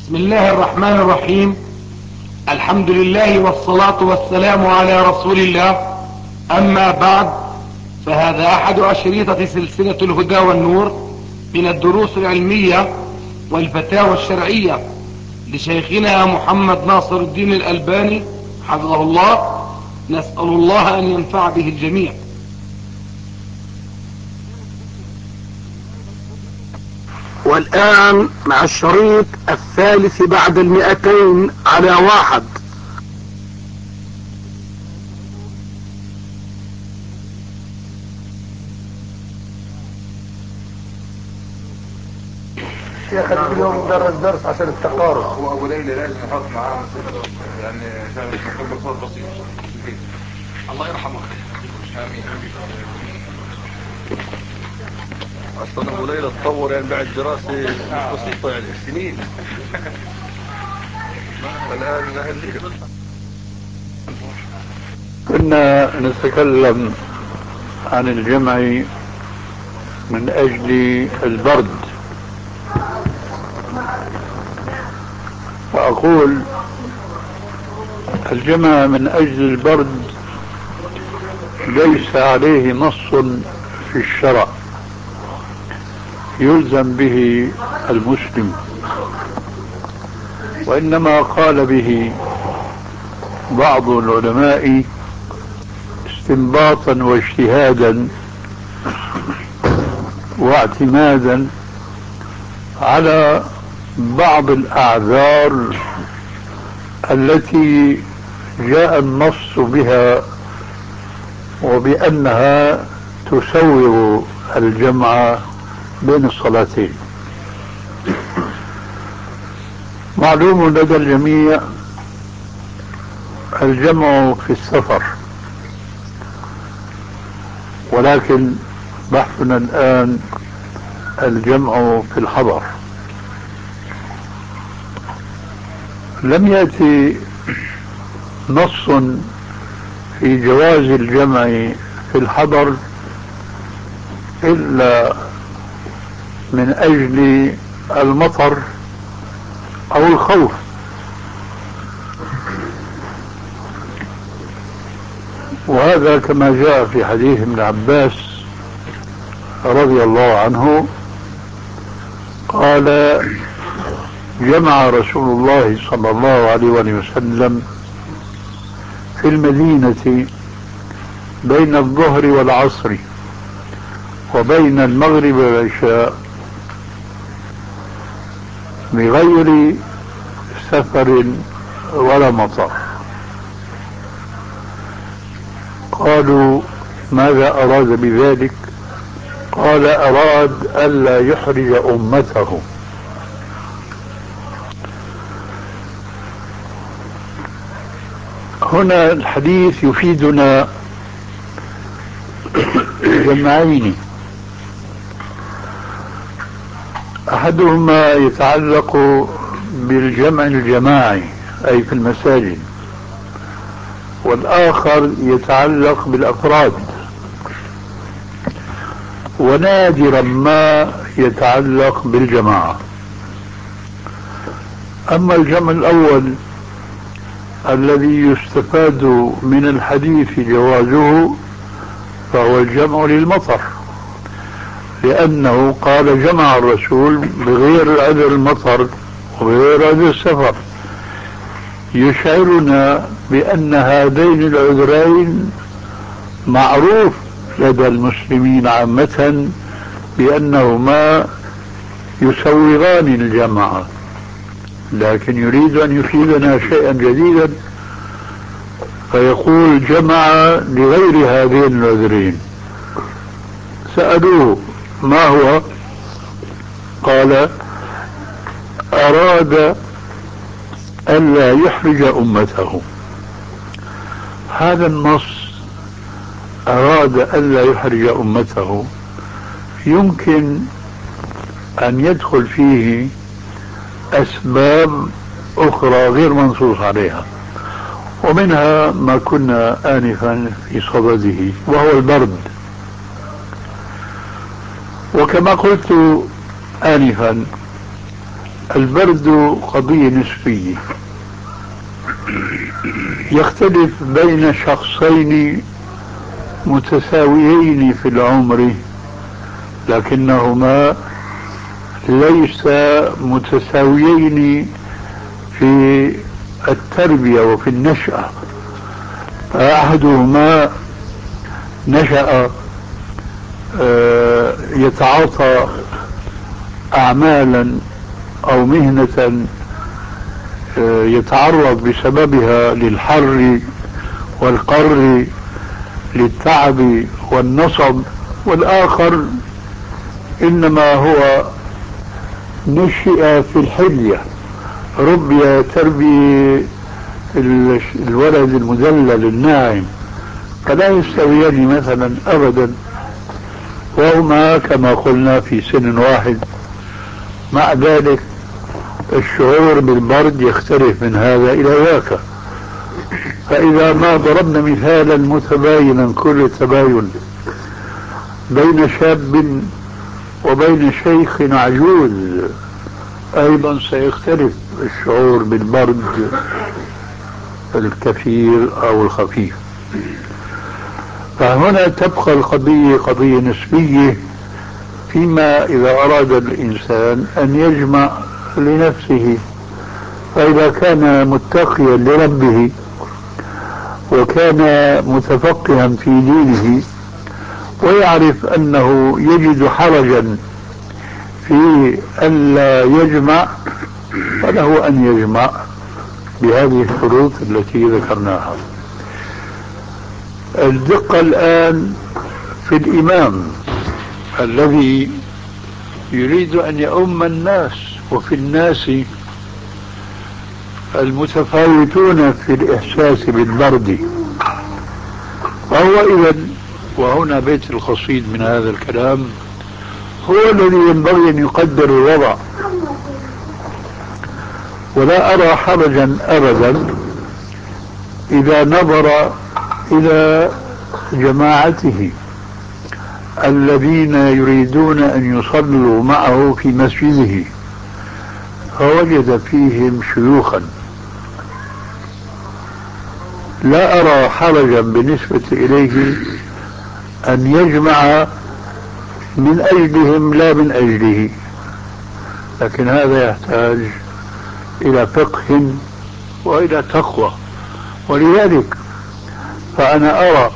بسم الله الرحمن الرحيم. الحمد لله والصلاة والسلام على رسول الله. أما بعد، فهذا أحد أشريطة سلسلة الهدى والنور من الدروس العلمية والفتاوى الشرعية لشيخنا محمد ناصر الدين الألباني حفظه الله. نسأل الله أن ينفع به الجميع. والآن مع الشريط الثالث بعد 200 على 1. شيخ اليوم درس عشان التقارب. هو ابو ليلى لازم نحط معاه يعني نكبر صوت بسيط. الله يرحمه. امين. اصلا ابو ليلى تطور يعني بعد دراسه مش بسيطه يعني سنين. الان اهل كنا نتكلم عن الجمع من اجل البرد، فأقول الجمع من أجل البرد ليس عليه نص في الشرع يلزم به المسلم، وإنما قال به بعض العلماء استنباطا واجتهادا واعتمادا على بعض الأعذار التي جاء النص بها وبأنها تسوغ الجمع بين الصلاتين. معلوم لدى الجميع الجمع في السفر، ولكن بحثنا الآن الجمع في الحضر. لم يأتي نص في جواز الجمع في الحضر إلا من أجل المطر أو الخوف، وهذا كما جاء في حديث ابن عباس رضي الله عنه قال: جمع رسول الله صلى الله عليه وسلم في المدينة بين الظهر والعصر وبين المغرب والعشاء بغير سفر ولا مطر. قالوا: ماذا أراد بذلك؟ قال: أراد ألا يحرج أمته. هنا الحديث يفيدنا جمعين: أحدهما يتعلق بالجمع الجماعي أي في المساجد، والآخر يتعلق بالأفراد، ونادرا ما يتعلق بالجماعة. أما الجمع الأول الذي يستفاد من الحديث جوازه فهو الجمع للمطر، لأنه قال جمع الرسول بغير عذر المطر وبغير عذر السفر، يشعرنا بأن هذين العذرين معروف لدى المسلمين عامة بأنهما يسوغان الجمع، لكن يريد أن يفيدنا شيئا جديدا فيقول جمع لغير هذين العذرين. سألوه: ما هو؟ قال: أراد ألا يحرج أمته. هذا النص أراد ألا يحرج أمته يمكن أن يدخل فيه أسباب أخرى غير منصوص عليها، ومنها ما كنا آنفا في صدده وهو البرد. وكما قلت آنفا البرد قضية نسبية، يختلف بين شخصين متساويين في العمر، لكنهما ليس متساويين في التربية وفي النشأة. فأحدهما نشأ يتعاطى أعمالا أو مهنة يتعرض بسببها للحر والقر، للتعب والنصب، والآخر إنما هو نشئ في الحلية، ربي تربية الولد المدلل الناعم، فلا يستويان مثلا أبدا، وهما كما قلنا في سن واحد. مع ذلك الشعور بالبرد يختلف من هذا إلى ذاك. فإذا ما ضربنا مثالا متباينا كل التباين بين شاب وبين شيخ عجوز، أيضا سيختلف الشعور بالبرد الكثير أو الخفيف. فهنا تبقى القضية قضية نسبية، فيما إذا أراد الإنسان أن يجمع لنفسه. فإذا كان متقيا لربه وكان متفقها في دينه ويعرف أنه يجد حرجا في ألا يجمع، فله أن يجمع بهذه الشروط التي ذكرناها. الدقة الآن في الإمام الذي يريد أن يؤم الناس، وفي الناس المتفاوتون في الإحساس بالبرد، فهو إذن، وهنا بيت القصيد من هذا الكلام، هو الذي ينبغي أن يقدر الوضع. ولا أرى حرجا أبدا إذا نظر إلى جماعته الذين يريدون أن يصلوا معه في مسجده فوجد فيهم شيوخا. لا أرى حرجا بالنسبة إليه أن يجمع من أجلهم لا من أجله، لكن هذا يحتاج إلى فقه وإلى تقوى. ولذلك فأنا أرى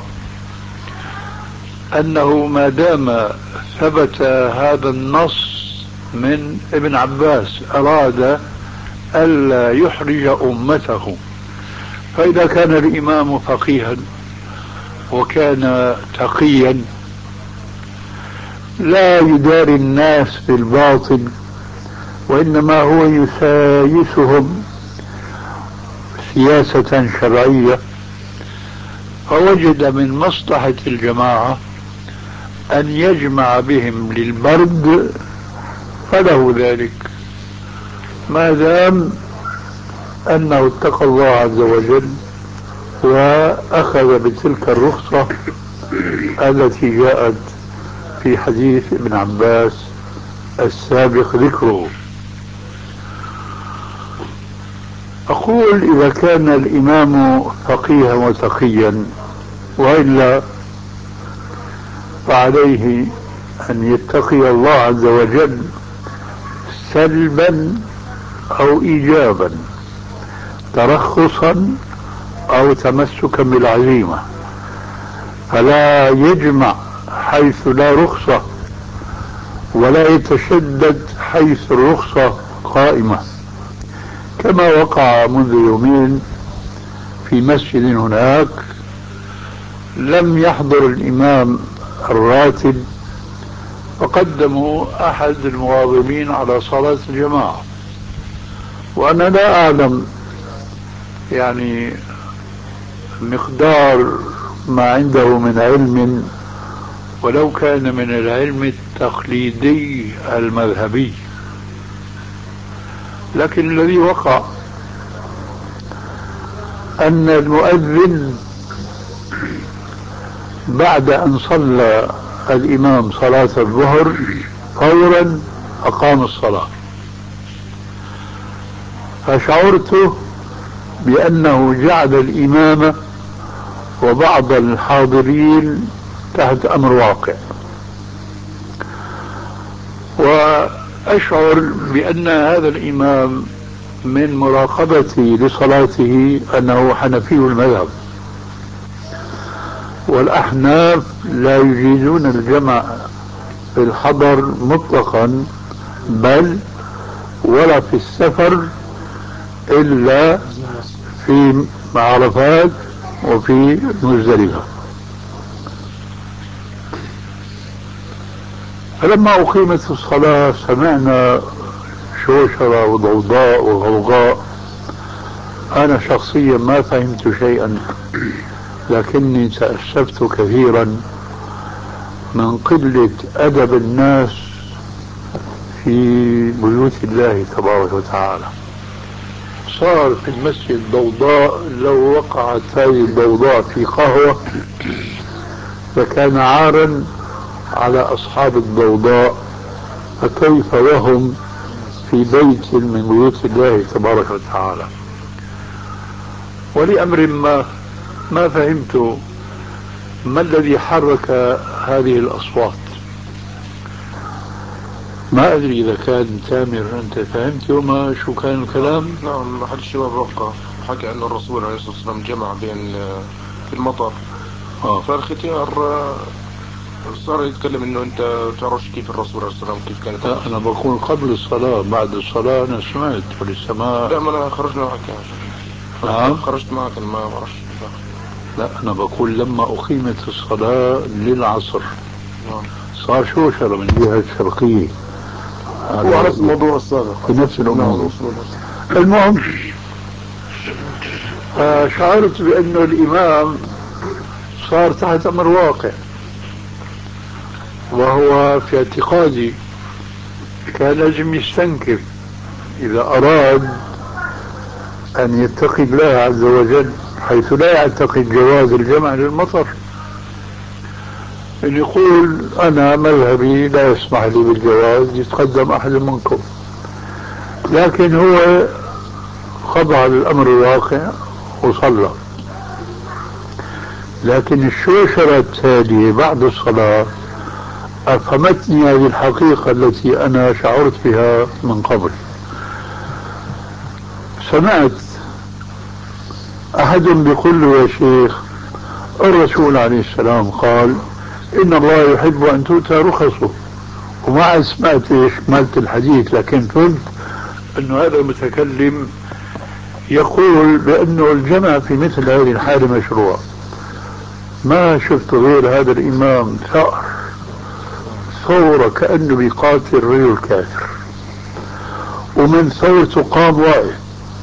أنه ما دام ثبت هذا النص من ابن عباس أراد ألا يحرج أمته، فإذا كان الإمام فقيها وكان تقيا لا يداري الناس بالباطل، وإنما هو يسايسهم سياسة شرعية، فوجد من مصلحة الجماعة أن يجمع بهم للبرد فله ذلك، ما دام أنه اتقى الله عز وجل وأخذ بتلك الرخصة التي جاءت في حديث ابن عباس السابق ذكره. أقول إذا كان الإمام فقيها وتقيا، وإلا فعليه أن يتقي الله عز وجل سلبا أو إيجابا، ترخصا أو تمسكا بالعزيمة، فلا يجمع حيث لا رخصة ولا يتشدد حيث الرخصة قائمة، كما وقع منذ يومين في مسجد هناك لم يحضر الإمام الراتب وقدموا أحد المواظبين على صلاة الجماعة، وأنا لا أعلم يعني مقدار ما عنده من علم، ولو كان من العلم التقليدي المذهبي، لكن الذي وقع أن المؤذن بعد أن صلى الإمام صلاة الظهر فورا أقام الصلاة، فشعرت بأنه جعل الإمامة وبعض الحاضرين تحت أمر واقع، وأشعر بأن هذا الإمام من مراقبتي لصلاته أنه حنفي المذهب، والأحناف لا يجيزون الجمع في الحضر مطلقا، بل ولا في السفر إلا في عرفات وفي مزدلفة. فلما أقيمت الصلاة سمعنا شوشرة وضوضاء وغوغاء. أنا شخصيا ما فهمت شيئا، لكني تأسفت كثيرا من قلة أدب الناس في بيوت الله تبارك وتعالى. صار في المسجد ضوضاء، لو وقعت هذه الضوضاء في قهوة فكان عارا على أصحاب الضوضاء، فكيف وهم في بيت من بيوت الله تبارك وتعالى. ولأمر ما فهمت ما الذي حرك هذه الأصوات. ما أدري إذا كان تامر أنت فهمت وما شو كان الكلام؟ نعم، أحد الشباب وقع حكى أن الرسول عليه الصلاة والسلام جمع بين في المطر. فالختيار صار يتكلم انه انت تعرفش كيف الرسول عليه الصلاه والسلام كيف كانت. لا انا بقول قبل الصلاه، بعد الصلاه انا سمعت ولسه ما. لا، ما انا خرجنا معك. نعم خرجت معك ما بعرفش. لا انا بقول لما اقيمت الصلاه للعصر نعم صار شوشره من الجهه الشرقيه وعلى الموضوع السابق في نفس الامور. المهم شعرت بأنه الإمام صار تحت أمر واقع، وهو في اعتقادي كان لازم يستنكف إذا أراد أن يتقي الله عز وجل، حيث لا يعتقد جواز الجمع للمطر، أن يقول أنا مذهبي لا يسمح لي بالجواز، يتقدم أحد منكم. لكن هو خضع للأمر الواقع وصلى. لكن الشوشرة التالية بعد الصلاة أفهمتني هذه الحقيقة التي أنا شعرت بها من قبل. سمعت أحد بيقول له يا شيخ الرسول عليه السلام قال إن الله يحب أن تؤتى رخصه، وما سمعت إيش مالت الحديث، لكن فهمت أنه هذا المتكلم يقول بأنه الجمع في مثل هذه الحالة مشروع. ما شفت غير هذا الإمام ثأر ثورة كأنه بيقاتل رجل كافر، ومن ثورته قام واقف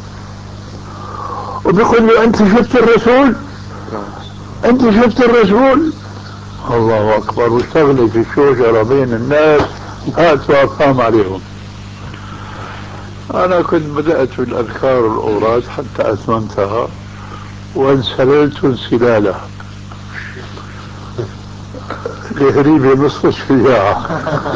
وبيقول له أنت شفت الرسول؟ أنت شفت الرسول؟ الله أكبر. واشتغلت في الشوشرة بين الناس، هات وأقام عليهم. أنا كنت بدأت في الأذكار والأوراد حتى أتممتها وانسللت انسلالا لهريبة نصف الشجاعة.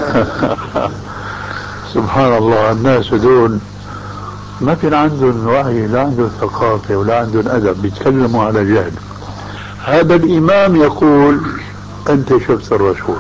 سبحان الله، الناس دون ما كان عندهم وعي، لا عندهم ثقافة ولا عندهم أدب، بيتكلموا على جهل. هذا الإمام يقول أنت شفت الرسول،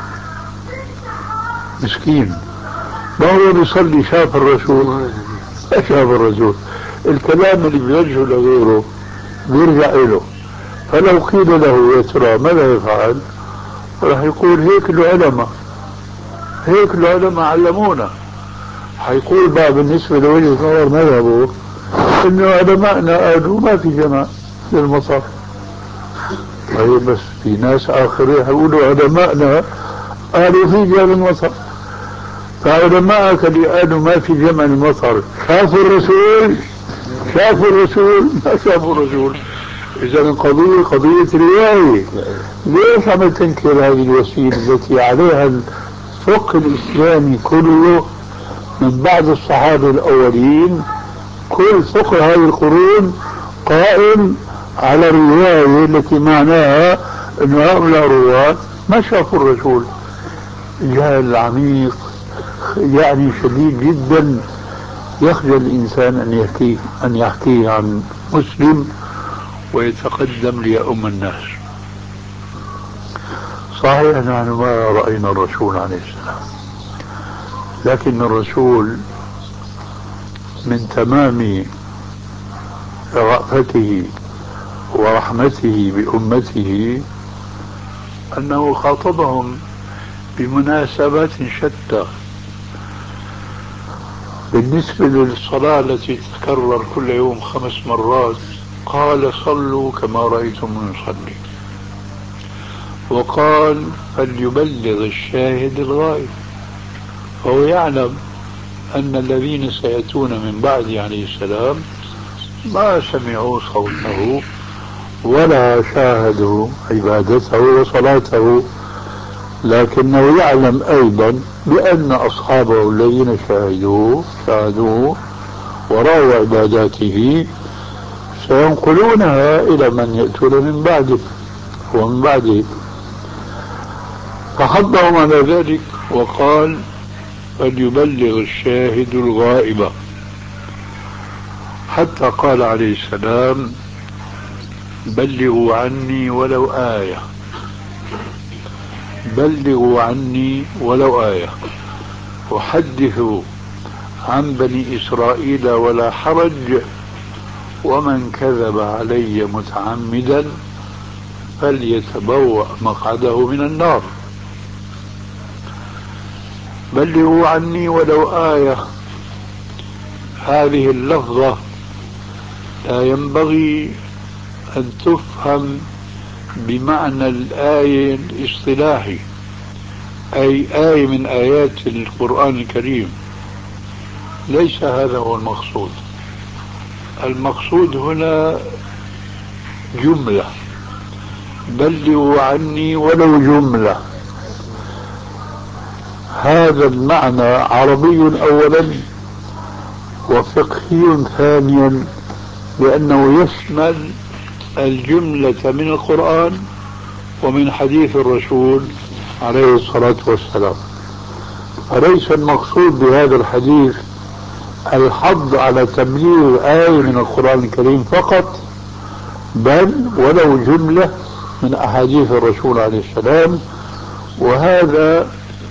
مسكين ما هو بيصلي شاف الرسول؟ ما شاف الرسول. الكلام اللي بيوجهه لغيره بيرجع له. فلو قيل له يا ترى ماذا يفعل؟ راح يقول هيك العلماء، هيك العلماء علمونا. حيقول بقى بالنسبة لوجهة نظر مذهبه انه علماءنا قالوا ما في جمع للمطر. طيب بس في ناس اخرين يقولوا علماءنا قالوا في جمع للمطر، فعلماءك اللي قالوا ما في جمع للمطر شافوا الرسول؟ شافوا الرسول؟ ما شافوا الرسول. إذا القضية قضية رواية. ليش عم تنكر هذه الوسيلة التي عليها الفقه الإسلامي كله من بعد الصحابة الأولين؟ كل فقه هذه القرون قائم على الرواية التي معناها أن هؤلاء الرواة ما شافوا الرسول. جهل عميق يعني شديد جدا يخجل الإنسان أن يحكي عن مسلم ويتقدم ليؤم الناس. صحيح نحن ما رأينا الرسول عليه السلام، لكن الرسول من تمام رأفته ورحمته بأمته أنه خاطبهم بمناسبات شتى. بالنسبة للصلاة التي تتكرر كل يوم 5 مرات قال صلوا كما رأيتم يصلي، وقال فليبلغ الشاهد الغائب. فهو يعلم أن الذين سيأتون من بعد عليه السلام ما سمعوا صوته ولا شاهدوا عبادته وصلاته، لكنه يعلم أيضا بأن أصحابه الذين شاهدوه ورأوا عباداته سينقلونها إلى من يأتون من بعده ومن بعده. فحضهم على ذلك وقال فليبلغ الشاهد الغائب، حتى قال عليه السلام بلغوا عني ولو آية، بلغوا عني ولو آية، وحدثوا عن بني إسرائيل ولا حرج، ومن كذب علي متعمدا فليتبوأ مقعده من النار. بلغوا عني ولو آية، هذه اللفظة لا ينبغي أن تفهم بمعنى الآية الاصطلاحي، أي آية من آيات القرآن الكريم. ليس هذا هو المقصود. المقصود هنا جملة، بلغوا عني ولو جملة. هذا المعنى عربي أولا وفقهي ثانيا، لأنه يشمل الجملة من القرآن ومن حديث الرسول عليه الصلاة والسلام. فليس المقصود بهذا الحديث الحض على تبليغ آية من القرآن الكريم فقط، بل ولو جملة من أحاديث الرسول عليه السلام. وهذا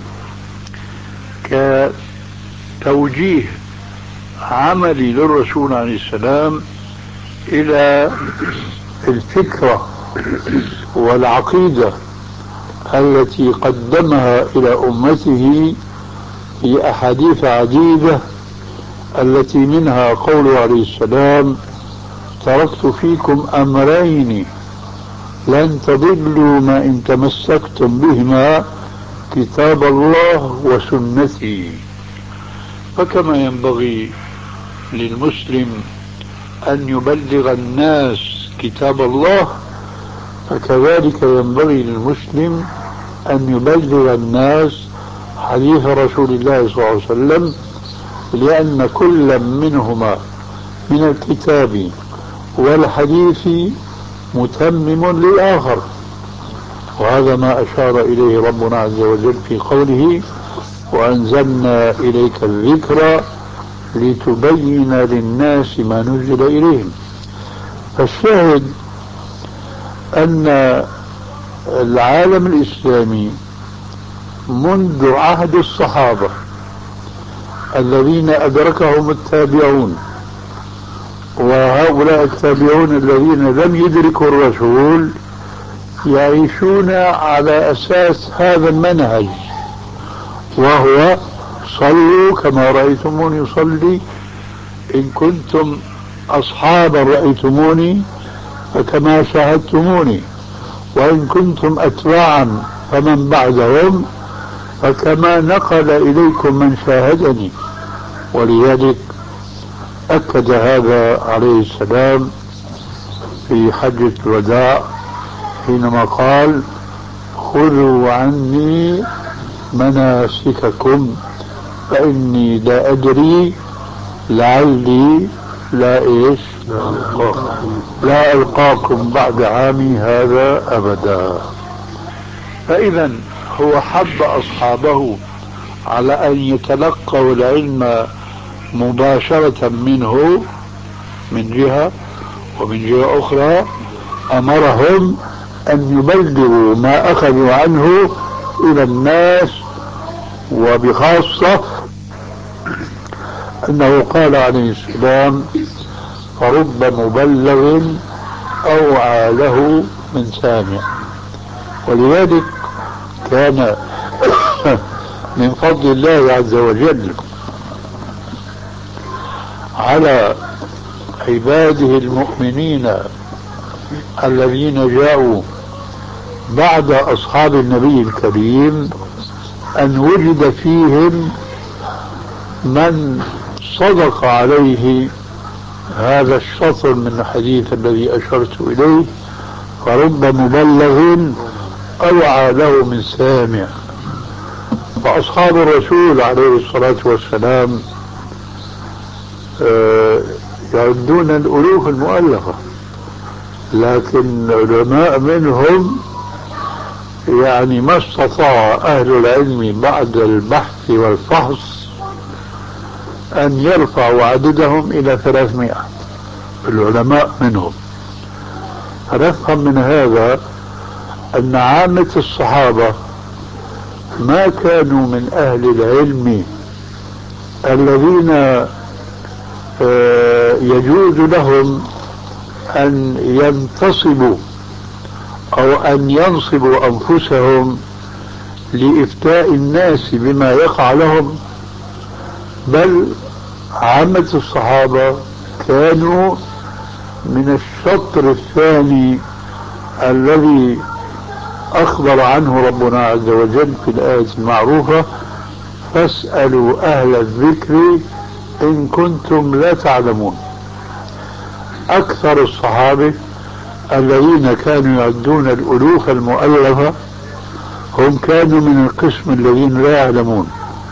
كتوجيه عملي للرسول عليه السلام إلى الفكرة والعقيدة التي قدمها إلى أمته في أحاديث عديدة، التي منها قوله عليه السلام تركت فيكم أمرين لن تضلوا ما إن تمسكتم بهما كتاب الله وسنتي. فكما ينبغي للمسلم أن يبلغ الناس كتاب الله، فكذلك ينبغي للمسلم أن يبلغ الناس حديث رسول الله صلى الله عليه وسلم، لأن كل منهما من الكتاب والحديث متمم للآخر. وهذا ما أشار إليه ربنا عز وجل في قوله وأنزلنا إليك الذكر لتبين للناس ما نزل إليهم. فالشاهد أن العالم الإسلامي منذ عهد الصحابة الذين أدركهم التابعون، وهؤلاء التابعون الذين لم يدركوا الرسول يعيشون على أساس هذا المنهج، وهو صلوا كما رأيتموني يصلي، إن كنتم أصحابا رأيتموني فكما شاهدتموني، وإن كنتم أتباعا فمن بعدهم فكما نقل إليكم من شاهدني. ولذلك أكد هذا عليه السلام في حجة الوداع حينما قال خذوا عني مناسككم فإني لا أدري لعلي لا ألقاكم بعد عامي هذا أبدا. فإذا هو حب أصحابه على أن يتلقوا العلم مباشرة منه من جهة، ومن جهة أخرى أمرهم أن يبلغوا ما أخذوا عنه إلى الناس، وبخاصة أنه قال عليه السلام: فرب مبلغ أوعى له من سامع. ولذلك كان من فضل الله عز وجل على عباده المؤمنين الذين جاءوا بعد أصحاب النبي الكريم أن وجد فيهم من صدق عليه هذا الشطر من الحديث الذي أشرت إليه: فرب مبلغ أوعى له من سامع. فأصحاب الرسول عليه الصلاة والسلام يعدون الألوف المؤلفة، لكن العلماء منهم يعني ما استطاع أهل العلم بعد البحث والفحص أن يرفعوا عددهم إلى 300 العلماء منهم. فنفهم من هذا أن عامة الصحابة ما كانوا من أهل العلم الذين يجوز لهم أن ينتصبوا أو أن ينصبوا أنفسهم لإفتاء الناس بما يقع لهم، بل عامة الصحابة كانوا من الشطر الثاني الذي أخبر عنه ربنا عز وجل في الآية المعروفة: فاسألوا أهل الذكر إن كنتم لا تعلمون. أكثر الصحابة الذين كانوا يعدون الألوف المؤلفة هم كانوا من القسم الذين لا يعلمون،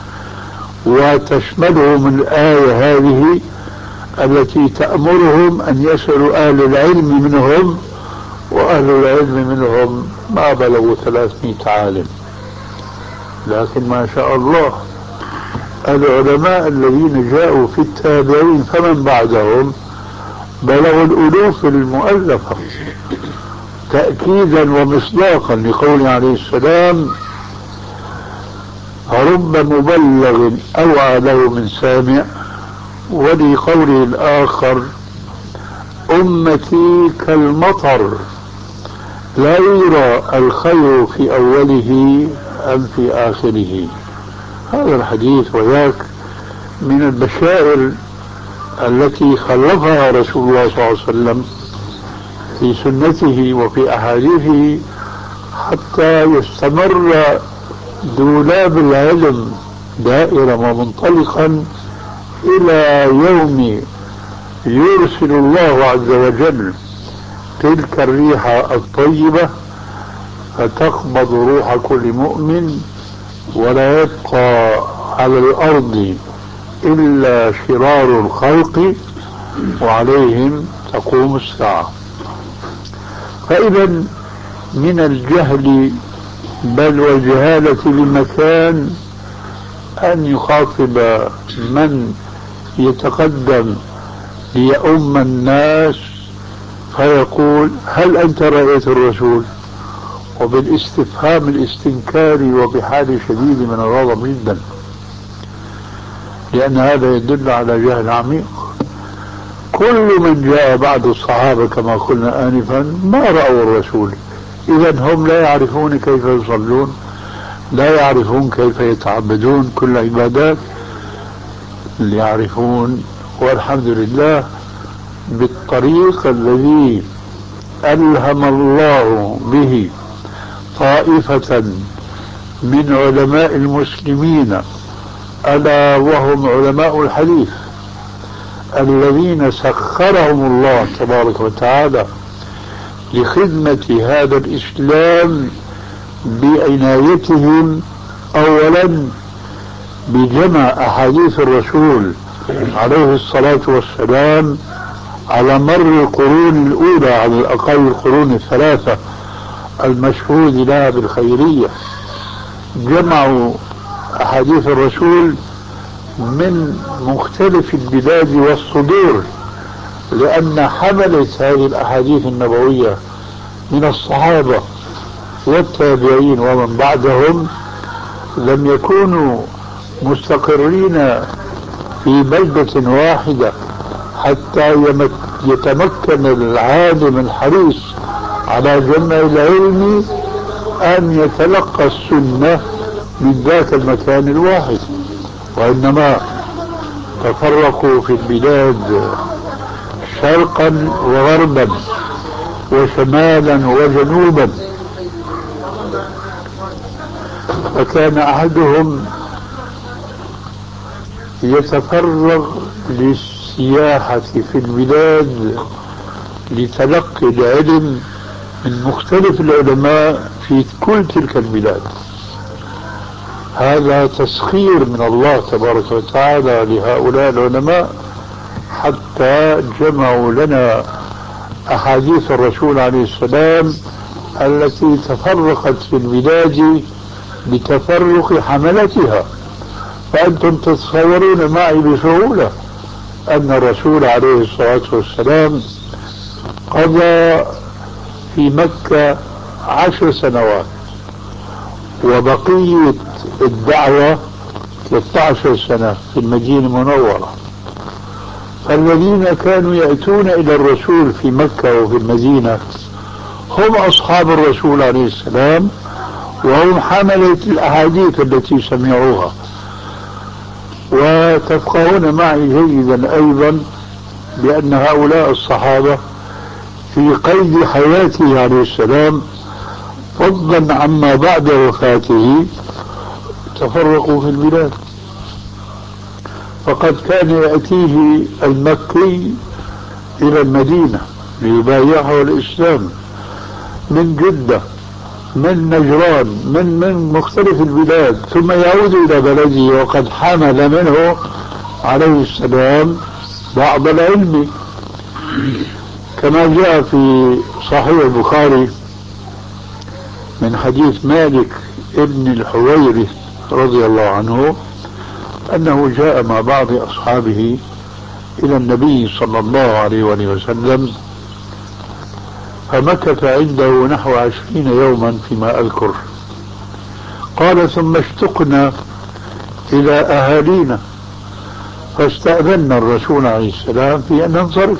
وتشملهم الآية هذه التي تأمرهم أن يسألوا أهل العلم منهم، وأهل العلم منهم ما بلغوا 300 عالم. لكن ما شاء الله العلماء الذين جاءوا في التابعين فمن بعدهم بلغوا الألوف المؤلفة، تأكيدا ومصداقا لقوله عليه السلام: رب مبلغ أوعى له من سامع. ولقوله الآخر: أمتي كالمطر لا يرى الخير في أوله أم في آخره. هذا الحديث وذاك من البشائر التي خلفها رسول الله صلى الله عليه وسلم في سنته وفي أحاديثه حتى يستمر دولاب العلم دائرا ومنطلقا إلى يوم يرسل الله عز وجل تلك الريح الطيبة فتقبض روح كل مؤمن، ولا يبقى على الأرض إلا شرار الخلق وعليهم تقوم الساعة. فإذا من الجهل بل والجهالة بمكان أن يخاطب من يتقدم ليؤم الناس فيقول: هل أنت رأيت الرسول؟ وبالاستفهام الاستنكاري وبحال شديد من الغضب جدا، لأن هذا يدل على جهل عميق. كل من جاء بعد الصحابة كما قلنا آنفا ما رأوا الرسول، إذن هم لا يعرفون كيف يصلون، لا يعرفون كيف يتعبدون كل عبادات، يعرفون والحمد لله بالطريق الذي ألهم الله به طائفة من علماء المسلمين، ألا وهم علماء الحديث الذين سخرهم الله تبارك وتعالى لخدمة هذا الإسلام بعنايتهم أولا بجمع أحاديث الرسول عليه الصلاة والسلام على مر القرون الأولى، على الأقل القرون الثلاثة المشهود لها بالخيرية. جمعوا أحاديث الرسول من مختلف البلاد والصدور، لأن حملة هذه الأحاديث النبوية من الصحابة والتابعين ومن بعدهم لم يكونوا مستقرين في بلدة واحدة حتى يتمكن العالم الحريص على جمع العلم أن يتلقى السنة من ذاك المكان الواحد، وإنما تفرقوا في البلاد شرقا وغربا وشمالا وجنوبا، فكان أحدهم يتفرغ للسياحة في البلاد لتلقي العلم من مختلف العلماء في كل تلك البلاد. هذا تسخير من الله تبارك وتعالى لهؤلاء العلماء حتى جمعوا لنا أحاديث الرسول عليه السلام التي تفرقت في البلاد بتفرق حملتها. فأنتم تتصورون معي بسهولة أن الرسول عليه الصلاة والسلام قضى في مكة 10 سنوات، وبقية الدعوة 13 سنة في المدينة المنورة. فالذين كانوا يأتون إلى الرسول في مكة وفي المدينة هم أصحاب الرسول عليه السلام، وهم حملة الأحاديث التي سمعوها. وتفقهون معي جيدا أيضا بأن هؤلاء الصحابة في قيد حياته عليه السلام فضلا عما بعد وفاته تفرقوا في البلاد. فقد كان يأتيه المكي إلى المدينة ليبايعه الإسلام من جدة، من نجران، من مختلف البلاد، ثم يعود إلى بلده وقد حمل منه عليه السلام بعض العلم، كما جاء في صحيح البخاري من حديث مالك ابن الحويرث رضي الله عنه أنه جاء مع بعض أصحابه إلى النبي صلى الله عليه وسلم، فمكث عنده نحو 20 يوما فيما أذكر. قال ثم اشتقنا إلى أهالينا فاستأذنا الرسول عليه السلام في أن ننصرف،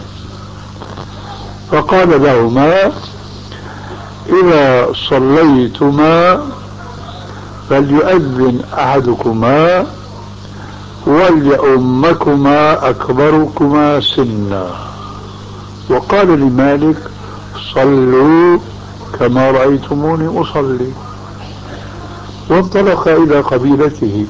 فقال لهما إذا صليتما فليؤذن أحدكما وليؤمكما أكبركما سنا. وقال لمالك صلوا كما رأيتموني أصلي، وانطلق إلى قبيلته.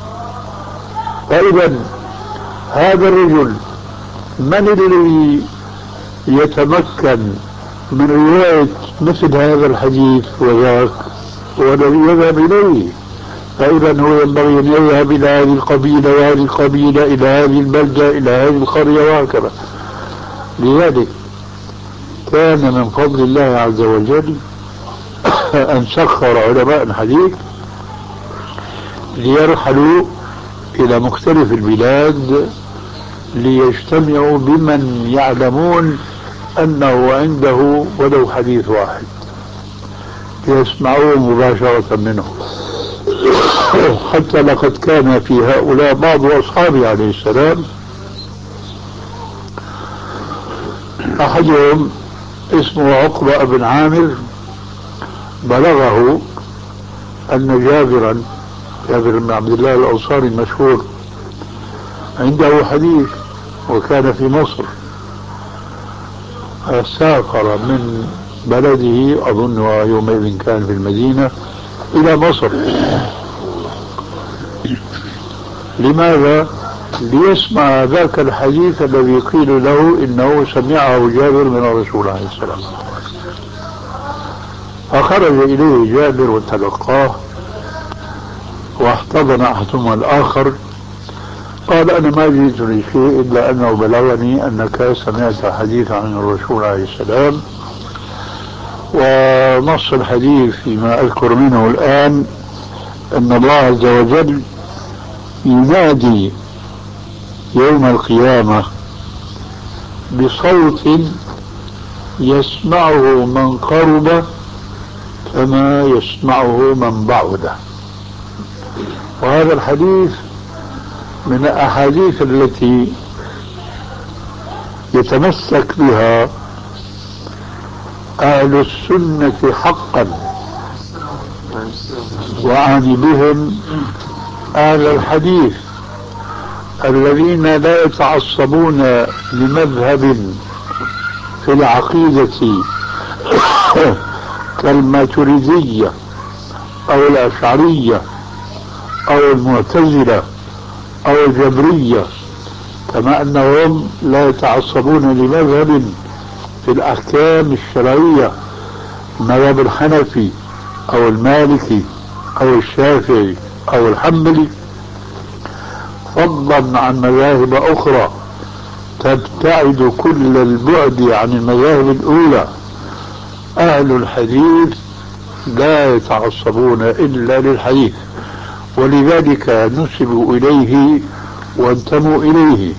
فإذا هذا الرجل من الذي يتمكن من رواية مثل هذا الحديث وذاك والذي يذهب إليه؟ فإذا هو ينبغي أن يذهب إلى هذه القبيلة وهذه القبيلة، إلى هذه البلدة، إلى هذه القرية، وهكذا. لذلك كان من فضل الله عز وجل أن سخر علماء الحديث ليرحلوا إلى مختلف البلاد ليجتمعوا بمن يعلمون أنه عنده ولو حديث واحد ليسمعوه مباشرة منه. حتى لقد كان في هؤلاء بعض أصحابه عليه السلام، أحدهم اسمه عقبة بن عامر، بلغه أن جابر بن عبد الله الأنصاري المشهور عنده حديث وكان في مصر، سافر من بلده أظن يومئذ كان في المدينة إلى مصر. لماذا؟ ليسمع ذاك الحديث الذي قيل له إنه سمعه جابر من الرسول عليه السلام. فخرج إليه جابر وتلقاه واحتضن أحدهما الآخر. قال أنا ما جئت لشيء إلا أنه بلغني أنك سمعت حديث عن الرسول عليه السلام، ونص الحديث فيما أذكر منه الآن أن الله عز وجل ينادي يوم القيامة بصوت يسمعه من قرب كما يسمعه من بعد. وهذا الحديث من الأحاديث التي يتمسك بها أهل السنة حقا، وأعني بهم أهل الحديث الذين لا يتعصبون لمذهب في العقيدة كالماتريدية أو الأشعرية أو المعتزلة أو الجبرية، كما أنهم لا يتعصبون لمذهب في الأحكام الشرعية، المذهب الحنفي أو المالكي أو الشافعي أو الحنبلي، فضلا عن مذاهب أخرى تبتعد كل البعد عن المذاهب الأولى. أهل الحديث لا يتعصبون إلا للحديث، ولذلك نسبوا إليه وانتموا إليه.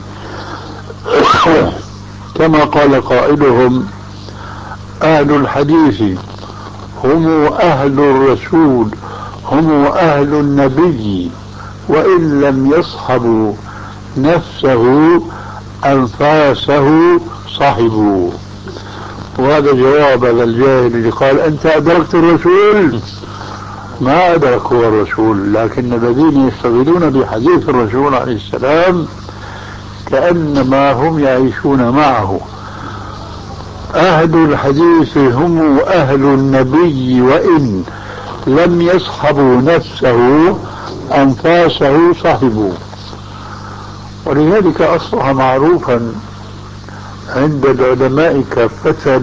كما قال قائلهم: أهل الحديث هم أهل الرسول، هم أهل النبي، وإن لم يصحبوا نفسه أنفاسه صحبوا. وهذا جواب للجاهل اللي قال: أنت أدركت الرسول؟ ما أدركوا الرسول، لكن الذين يشتغلون بحديث الرسول عليه السلام كأنما هم يعيشون معه. أهل الحديث هم أهل النبي، وإن لم يصحبوا نفسه أنفاسه صحبوا. ولذلك أصبح معروفا عند العلماء كافة،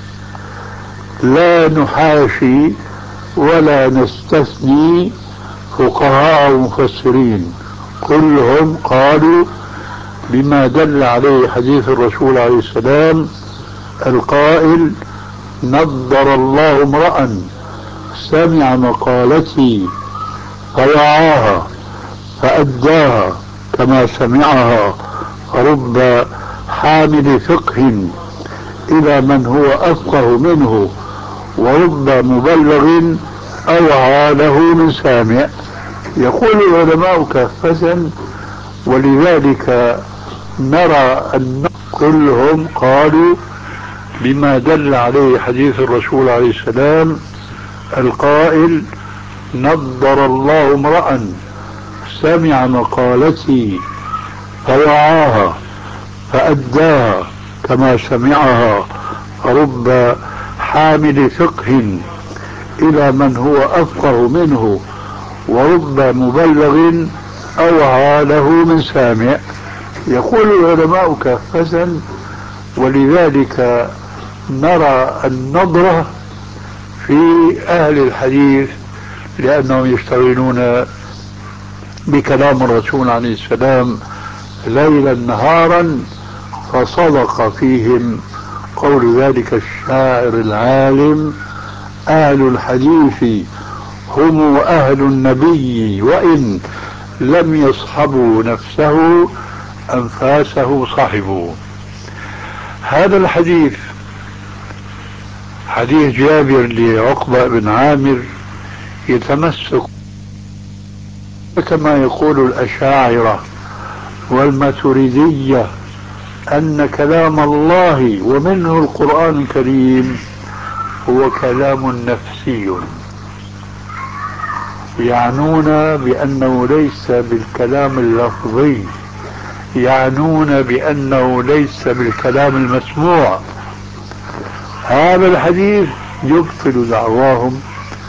لا نحاشي ولا نستثني فقهاء ومفسرين، كلهم قالوا بما دل عليه حديث الرسول عليه السلام القائل: نضر الله امرأ سمع مقالتي فوعاها فأداها كما سمعها، رب حامل فقه إلى من هو أفقه منه، ورب مبلغ أوعى له من سامع. يقول العلماء كافة، ولذلك نرى أن كلهم قالوا بما دل عليه حديث الرسول عليه السلام القائل: نضر الله امرأ سمع مقالتي فوعاها فأداها كما سمعها، رب حامل فقه إلى من هو أفقه منه، ورب مبلغ أوعى له من سامع. يقول العلماء كافة، ولذلك نرى النظرة في أهل الحديث لأنهم يشتغلون بكلام الرسول عليه السلام ليلا نهارا، فصدق فيهم قول ذلك الشاعر العالم: أهل الحديث هم أهل النبي، وإن لم يصحبوا نفسه أنفاسه صحبوا. هذا الحديث حديث جابر لعقبة بن عامر يتمسك كما يقول الأشاعرة والماتريدية أن كلام الله ومنه القرآن الكريم هو كلام نفسي، يعنون بأنه ليس بالكلام اللفظي، يعنون بأنه ليس بالكلام المسموع. هذا الحديث يبطل دعواهم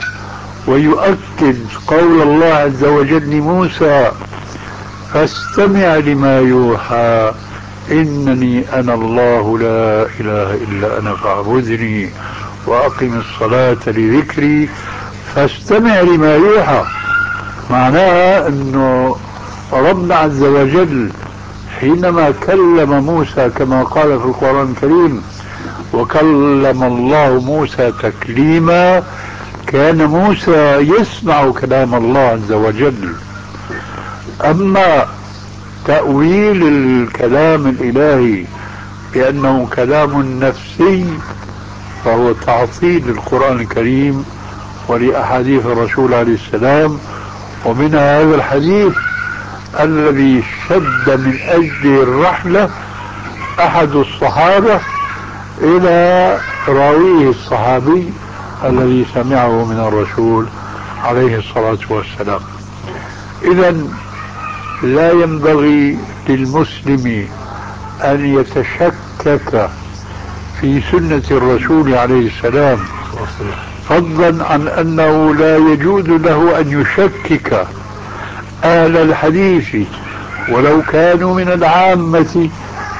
ويؤكد قول الله عز وجل لموسى: فاستمع لما يوحى إنني أنا الله لا إله إلا أنا فاعبدني وأقم الصلاة لذكري. فاستمع لما يوحى معناها أنه ربنا عز وجل حينما كلم موسى كما قال في القرآن الكريم: وكلم الله موسى تكليما، كان موسى يسمع كلام الله عز وجل. أما تأويل الكلام الإلهي بأنه كلام نفسي فهو تعطيل للقرآن الكريم ولأحاديث الرسول عليه السلام. ومن هذا الحديث الذي شد من أجل الرحلة أحد الصحابة إلى راويه الصحابي الذي سمعه من الرسول عليه الصلاة والسلام. إذن لا ينبغي للمسلم أن يتشكك في سنة الرسول عليه السلام، فضلا عن أنه لا يجوز له أن يشكك أهل الحديث ولو كانوا من العامة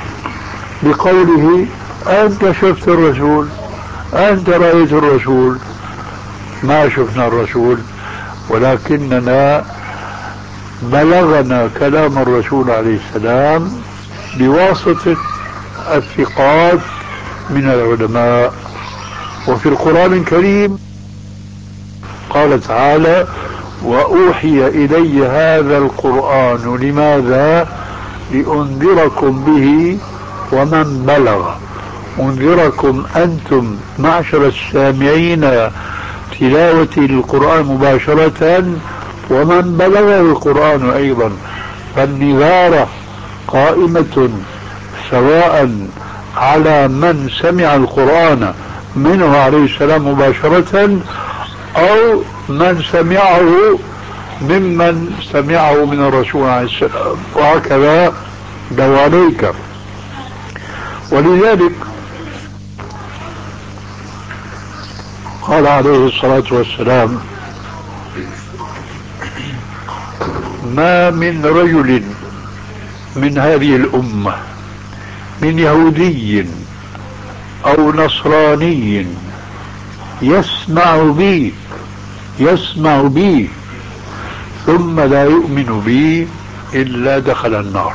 بقوله أنت شفت الرسول، أنت رأيت الرسول. ما شفنا الرسول، ولكننا بلغنا كلام الرسول عليه السلام بواسطة الثقات من العلماء. وفي القرآن الكريم قال تعالى وأوحي إلي هذا القرآن لماذا؟ لأنذركم به ومن بلغ. أنذركم أنتم معشر السامعين تلاوة القرآن مباشرة ومن بلغ القرآن أيضا، فالنذارة قائمة سواء على من سمع القرآن منه عليه السلام مباشرة أو من سمعه ممن سمعه من الرسول عليه السلام، وهكذا دواليك. ولذلك قال عليه الصلاة والسلام ما من رجل من هذه الأمة من يهودي أو نصراني يسمع بي ثم لا يؤمن بي إلا دخل النار.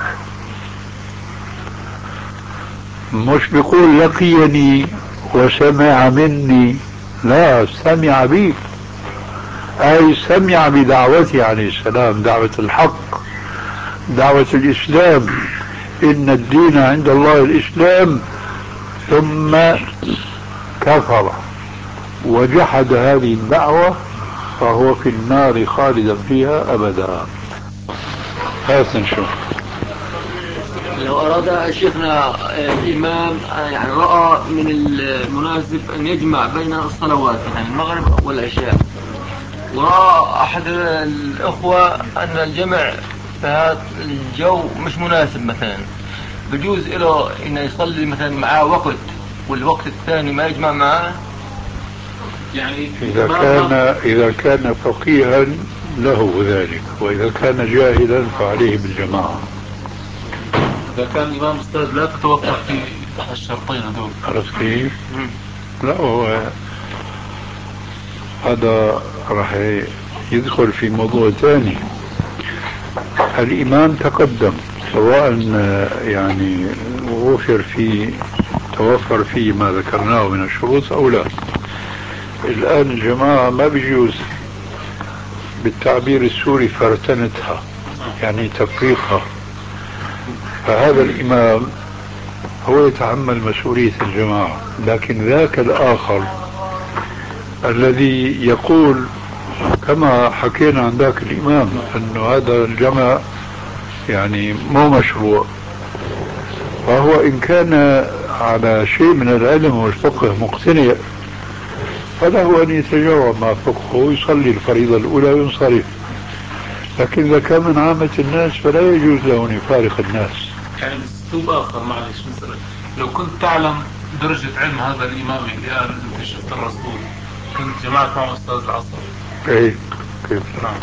مش بيقول لقيني وسمع مني، لا، سمع بي، أي سمع بدعوته عليه السلام، دعوة الحق، دعوة الإسلام، إن الدين عند الله الإسلام، ثم كفر وجحد هذه الدعوة فهو في النار خالدا فيها أبدا. هات نشوف. لو أراد شيخنا الإمام يعني رأى من المناسب أن يجمع بين الصلوات يعني المغرب والعشاء، ورأى أحد الأخوة أن الجمع في هذا الجو مش مناسب، مثلا بجوز له إنه يصلي مثلا معاه وقت والوقت الثاني ما يجمع معاه، يعني إذا كان فقيها له ذلك، وإذا كان جاهلا فعليه بالجماعة. إذا كان الإمام أستاذ لا تتوفر في أحد الشرطين هذول، عرفت كيف؟ لا، هو هذا راح يدخل في موضوع ثاني. الإمام تقدم سواء يعني توفر فيه ما ذكرناه من الشروط أو لا. الآن الجماعة ما بيجوز بالتعبير السوري فرتنتها، يعني تفريقها. فهذا الإمام هو يتحمل مسؤولية الجماعة، لكن ذاك الآخر الذي يقول كما حكينا عن ذاك الإمام أنه هذا الجمع يعني مو مشروع، فهو إن كان على شيء من العلم والفقه مقتنع فله أن يتجاوب مع فقهه ويصلي الفريضة الأولى وينصرف. لكن إذا كان من عامة الناس فلا يجوز له أن يفارق الناس. يعني بأسلوب آخر، معلش، مثلا لو كنت تعلم درجة علم هذا الإمام اللي قال أنت شفت الرسول، كنت جمعت مع أستاذ العصر. إيه كيف؟ نعم.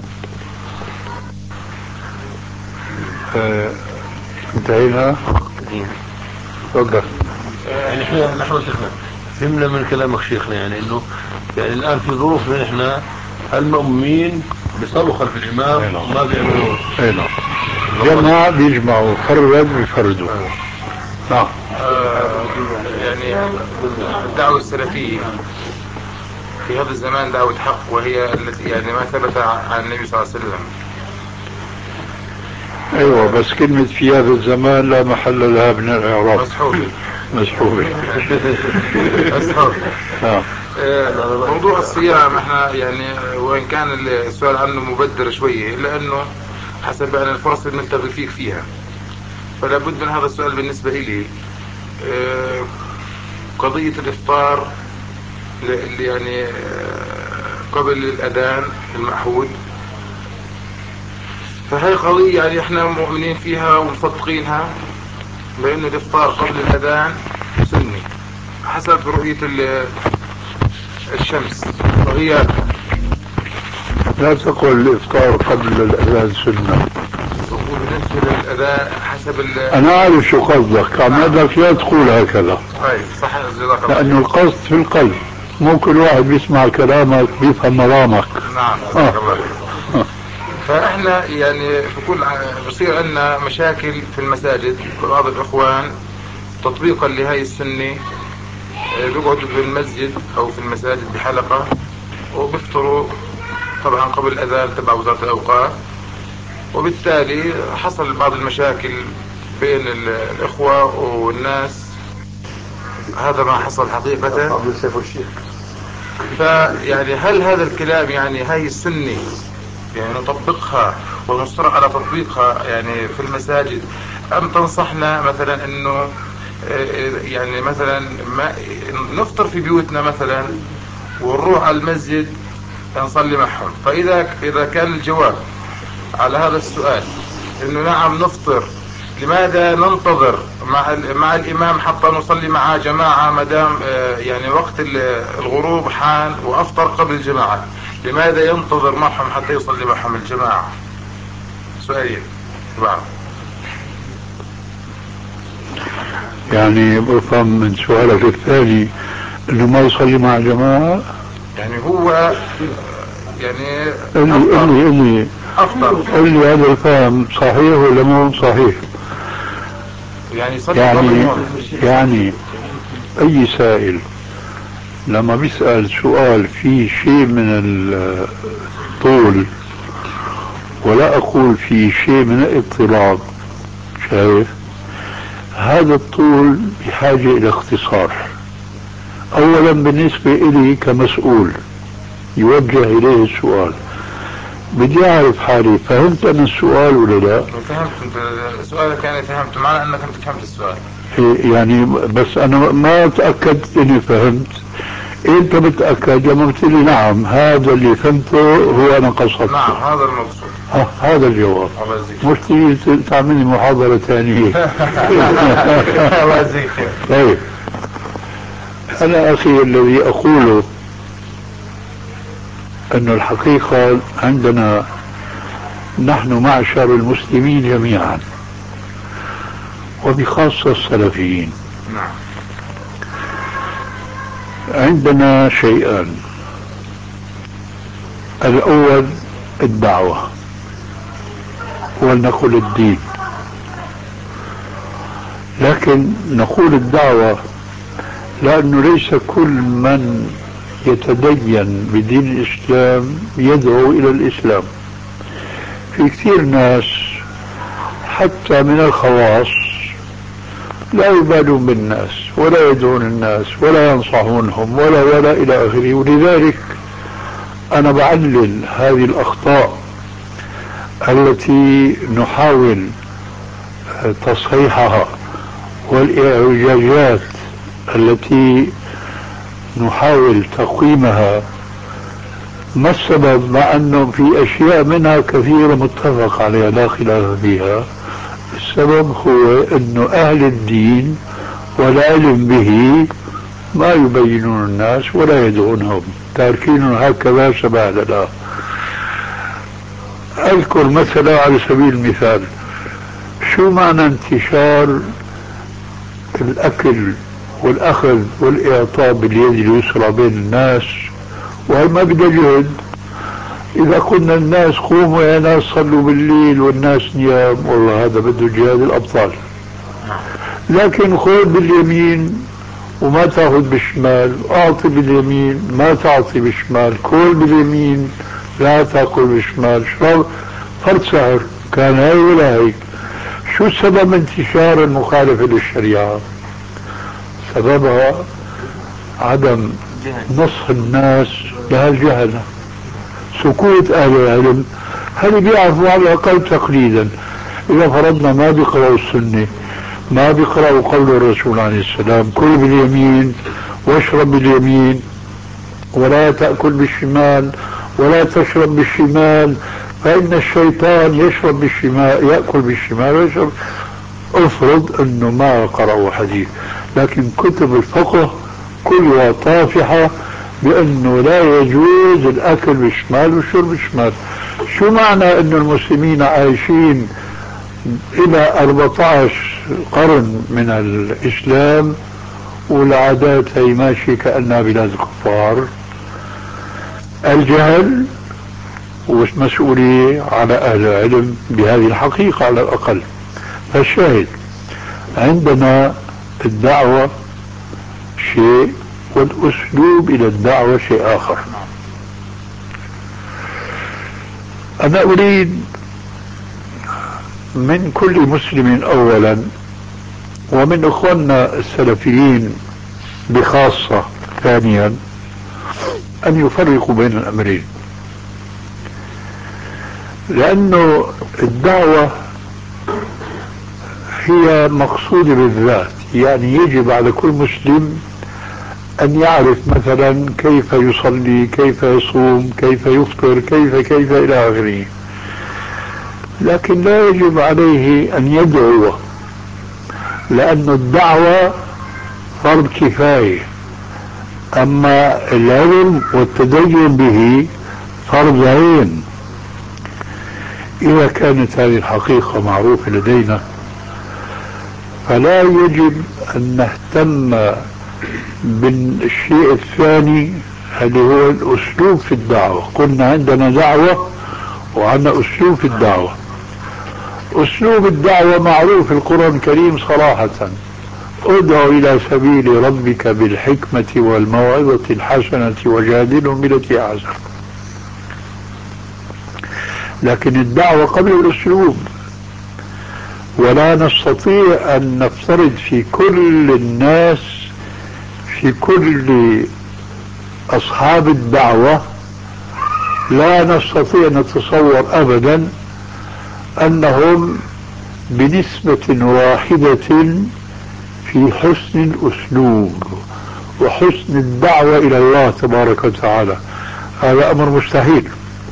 انتهينا. تفضل. يعني نحن شيخنا فهمنا من كلامك شيخنا يعني انه يعني الان في ظروفنا نحن المؤمنين بيصلوا خلف الامام وما بيعملوا جماعة بيجمعوا، فرد بيفردوا. نعم. يعني الدعوة السلفية في هذا الزمان دعوة حق، وهي التي يعني ما ثبت عن النبي صلى الله عليه وسلم. ايوه بس كلمة في هذا الزمان لا محل لها من الاعراب. مسحوبة. موضوع الصيام احنا يعني وان كان السؤال عنه مبدر شوية الا انه حسب يعني الفرص اللي نلتقي فيها فلا بد من هذا السؤال بالنسبة لي. قضية الافطار اللي يعني قبل الاذان المعهود، فهي قضية يعني احنا مؤمنين فيها ومصدقينها لأن الإفطار قبل الأذان سني حسب رؤية الشمس وغيابها. لا تقل الإفطار قبل الأذان سنة. تقول بالنسبة للأذان حسب أنا أعرف شو قصدك، عم بدك لا تقول هكذا. صح. لأنه القصد في القلب، مو كل واحد بيسمع كلامك بيفهم مرامك. نعم. فاحنا يعني بصير عندنا مشاكل في المساجد. بعض الاخوان تطبيقا لهذه السنة بيقعدوا بالمسجد او في المساجد بحلقة وبيفطروا طبعا قبل الاذان تبع وزارة الاوقاف، وبالتالي حصل بعض المشاكل بين الاخوة والناس. هذا ما حصل حقيقة. فيعني هل هذا الكلام يعني هاي السنة يعني نطبقها ونصر على تطبيقها يعني في المساجد، ام تنصحنا مثلا انه يعني مثلا ما نفطر في بيوتنا مثلا ونروح على المسجد نصلي معهم؟ فاذا كان الجواب على هذا السؤال انه نعم نفطر، لماذا ننتظر مع الامام حتى نصلي مع جماعة مدام يعني وقت الغروب حان وافطر قبل الجماعة؟ لماذا ينتظر معهم حتى يصلي معهم الجماعة؟ سؤالين بعض. يعني بفهم من سؤالك الثاني انه ما يصلي مع جماعة. يعني هو يعني افطر. قل لي هذا الفهم صحيح ولا مو صحيح؟ يعني اي سائل لما بيسأل سؤال فيه شيء من الطول، ولا اقول فيه شيء من الاضطراب، شايف؟ هذا الطول بحاجة الى اختصار. اولا بالنسبة الي كمسؤول يوجه اليه السؤال، بدي اعرف حالي فهمت انا السؤال ولا لا؟ فهمت سؤالك، يعني فهمت معنى انك انت فهمت السؤال. يعني بس انا ما تأكدت اني فهمت. انت متأكد لما قلت لي نعم هذا اللي فهمته هو انا قصدته؟ نعم هذا المقصود. هذا الجواب. مش تيجي تعملي محاضرة ثانية. الله يجزيك خير. طيب انا اخي الذي اقوله انه الحقيقة عندنا نحن معشر المسلمين جميعا وبخاصة السلفيين عندنا شيئان. الأول الدعوة، ولنقل الدين. لكن نقول الدعوة لأنه ليس كل من يتدين بدين الإسلام يدعو إلى الإسلام. في كثير ناس حتى من الخواص لا يبالون بالناس ولا يدعون الناس ولا ينصحونهم ولا إلى آخره. ولذلك أنا بعلل هذه الأخطاء التي نحاول تصحيحها والإعوجاجات التي نحاول تقويمها. ما السبب؟ مع أنه في أشياء منها كثيرة متفق عليها لا خلاف فيها. السبب هو أنه أهل الدين والعلم به ما يبينون الناس ولا يدعونهم، تاركين هكذا سبهلله. أذكر مثلا على سبيل المثال شو معنى انتشار الأكل والأخذ والإعطاء باليد اليسرى بين الناس، وهي ما بدها جهد. إذا قلنا الناس قوموا يا ناس صلوا بالليل والناس نيام، والله هذا بده جهاد الأبطال. لكن خذ باليمين وما تأخذ بالشمال، أعطي باليمين ما تعطي بالشمال، كل باليمين لا تأكل بالشمال، شرب فرد سهر كان هاي ولا هيك. شو سبب انتشار المخالفة للشريعة؟ سببها عدم نصح الناس لها الجهل، سكوت أهل العلم. هل بيعرفوا على الأقل تقليدا؟ إذا فرضنا ما بيقرأوا السنة، ما بيقرأوا قول الرسول عليه السلام كل باليمين واشرب باليمين ولا تأكل بالشمال ولا تشرب بالشمال فإن الشيطان يشرب بالشمال يأكل بالشمال ويشرب. افرض انه ما قرأوا حديث، لكن كتب الفقه كلها طافحة بانه لا يجوز الاكل بالشمال والشرب بالشمال. شو معنى انه المسلمين عايشين الى 14 قرن من الاسلام والعادات هي ماشية كأنها بلاد الكفار؟ الجهل والمسؤولية على اهل العلم بهذه الحقيقة على الاقل. فالشاهد عندنا الدعوة شيء والأسلوب إلى الدعوة شيء آخر. أنا أريد من كل مسلم أولا ومن إخواننا السلفيين بخاصة ثانيا أن يفرقوا بين الأمرين، لأنه الدعوة هي مقصودة بالذات، يعني يجب على كل مسلم أن يعرف مثلا كيف يصلي، كيف يصوم، كيف يفطر، كيف إلى آخره، لكن لا يجب عليه أن يدعو، لأن الدعوة فرض كفاية، أما العلم والتدين به فرض عين. إذا كانت هذه الحقيقة معروفة لدينا فلا يجب أن نهتم بالشيء الثاني اللي هو الأسلوب في الدعوة. قلنا عندنا دعوة وعندنا أسلوب في الدعوة. أسلوب الدعوة معروف في القرآن الكريم صراحة: ادع إلى سبيل ربك بالحكمة والموعظة الحسنة وجادلهم بالتي أحسن. لكن الدعوة قبل الأسلوب، ولا نستطيع أن نفترض في كل الناس، في كل أصحاب الدعوة، لا نستطيع أن نتصور أبدا أنهم بنسبة واحدة في حسن الأسلوب وحسن الدعوة إلى الله تبارك وتعالى. هذا أمر مستحيل.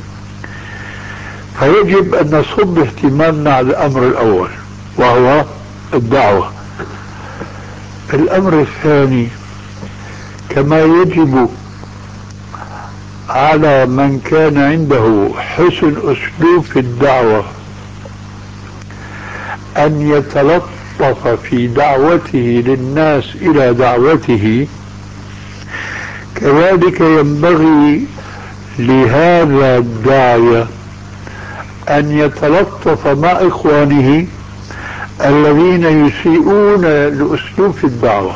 فيجب أن نصب اهتمامنا على الأمر الأول وهو الدعوة. الأمر الثاني، كما يجب على من كان عنده حسن أسلوب في الدعوة أن يتلطف في دعوته للناس إلى دعوته، كذلك ينبغي لهذا الداعية أن يتلطف مع إخوانه الذين يسيئون الأسلوب في الدعوة.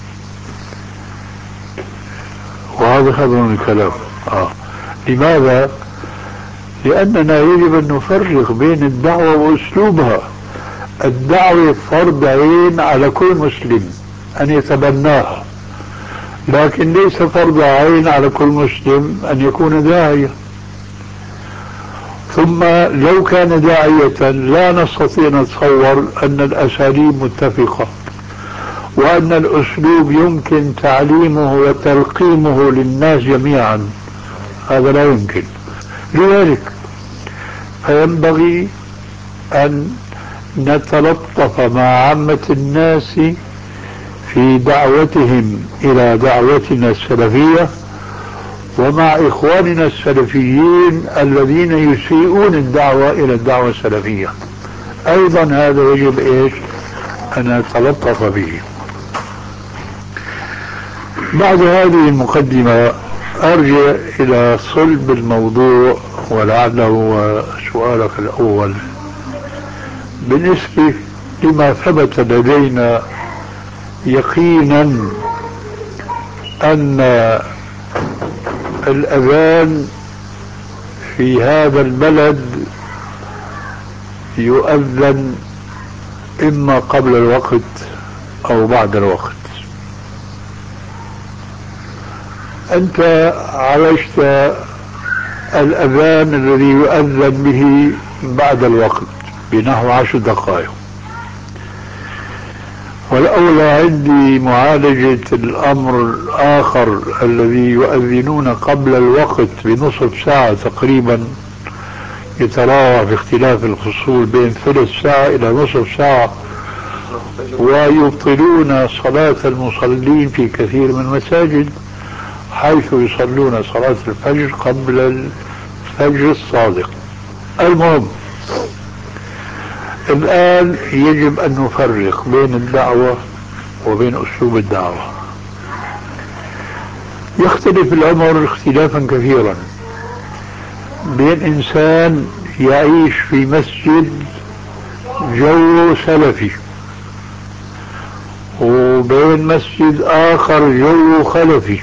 وهذا خبر من الكلام. لماذا؟ لأننا يجب أن نفرق بين الدعوة وأسلوبها. الدعوة فرض عين على كل مسلم أن يتبناها، لكن ليس فرض عين على كل مسلم أن يكون داعية. ثم لو كان داعية لا نستطيع نتصور أن الأساليب متفقة وأن الأسلوب يمكن تعليمه وتلقيمه للناس جميعا، هذا لا يمكن. لذلك فينبغي أن نتلطف مع عامة الناس في دعوتهم إلى دعوتنا السلفية، ومع إخواننا السلفيين الذين يسيئون الدعوة إلى الدعوة السلفية أيضا هذا يجب أن نتلطف به. بعد هذه المقدمة أرجع إلى صلب الموضوع ولعله سؤالك الأول بالنسبة لما ثبت لدينا يقينا أن الأذان في هذا البلد يؤذن إما قبل الوقت أو بعد الوقت. أنت عالجت الأذان الذي يؤذن به بعد الوقت بنحو 10 دقائق، والأولى عندي معالجة الأمر الآخر الذي يؤذنون قبل الوقت بنصف ساعة تقريبا، يتراوح في اختلاف الفصول بين ثلث ساعة إلى نصف ساعة، ويبطلون صلاة المصلين في كثير من المساجد، حيث يصلون صلاة الفجر قبل الفجر الصادق. المهم، الآن يجب أن نفرق بين الدعوة وبين أسلوب الدعوة. يختلف الأمر اختلافا كثيرا بين إنسان يعيش في مسجد جو سلفي وبين مسجد آخر جو خلفي.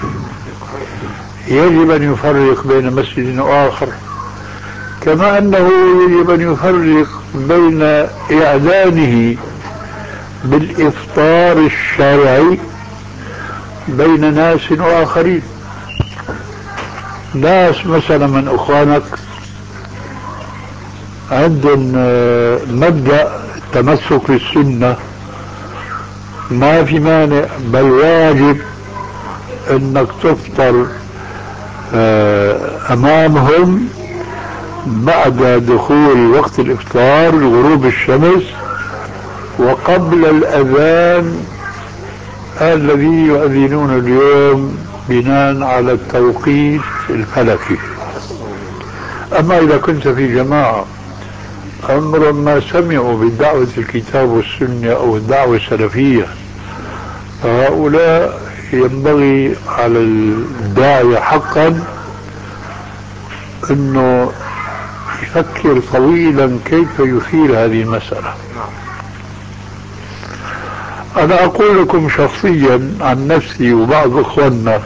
يجب أن يفرق بين مسجد وآخر، كما أنه يجب أن يفرق بين إعلانه بالإفطار الشرعي بين ناس وآخرين. ناس مثلا من أخوانك عندهم مبدأ التمسك بالسنة، ما في مانع بل واجب أنك تفطر أمامهم بعد دخول وقت الإفطار غروب الشمس وقبل الأذان الذي يؤذنون اليوم بناء على التوقيت الفلكي. أما إذا كنت في جماعة أمر ما سمعوا بدعوة الكتاب والسنة أو الدعوة السلفية، فهؤلاء ينبغي على الداعية حقا أنه يفكر طويلا كيف يثير هذه المسألة. أنا أقول لكم شخصيا عن نفسي وبعض إخواننا،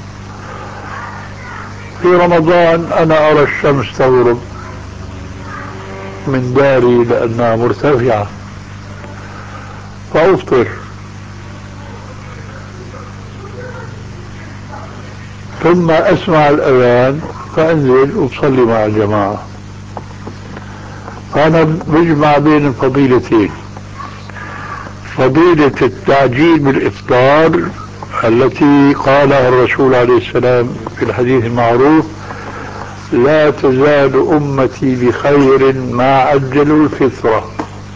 في رمضان أنا أرى الشمس تغرب من داري لأنها مرتفعة فأفطر، ثم أسمع الأذان فأنزل وأصلي مع الجماعة. فأنا بجمع بين الفضيلتين، فضيلة التعجيل بالإفطار التي قالها الرسول عليه السلام في الحديث المعروف: لا تزال أمتي بخير ما عجلوا الفطرة.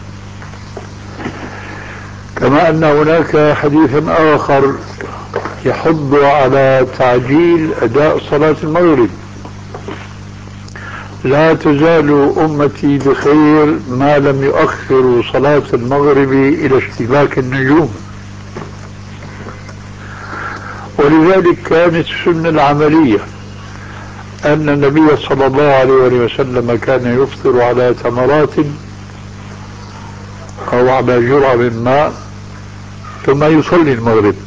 كما أن هناك حديثا آخر يحض على تعجيل أداء صلاة المغرب: لا تزال أمتي بخير ما لم يؤخروا صلاة المغرب إلى اشتباك النجوم. ولذلك كانت السنة العملية أن النبي صلى الله عليه وسلم كان يفطر على تمرات أو على جرعة من ماء ثم يصلي المغرب،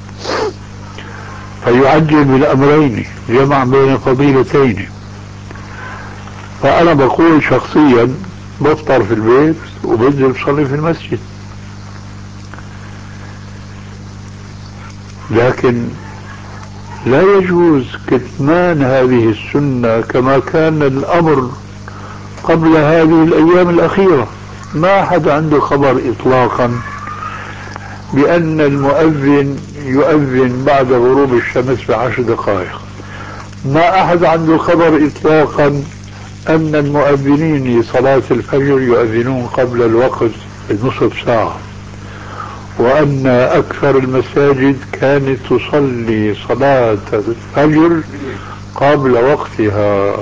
فيعجل بالأمرين، جمع بين فضيلتين. فأنا بقول شخصيا بفطر في البيت وبنزل بصلي في المسجد، لكن لا يجوز كتمان هذه السنة كما كان الأمر قبل هذه الأيام الأخيرة. ما أحد عنده خبر إطلاقا بأن المؤذن يؤذن بعد غروب الشمس ب10 دقائق. ما أحد عنده خبر إطلاقا أن المؤذنين لصلاة الفجر يؤذنون قبل الوقت بنصف ساعة، وأن أكثر المساجد كانت تصلي صلاة الفجر قبل وقتها.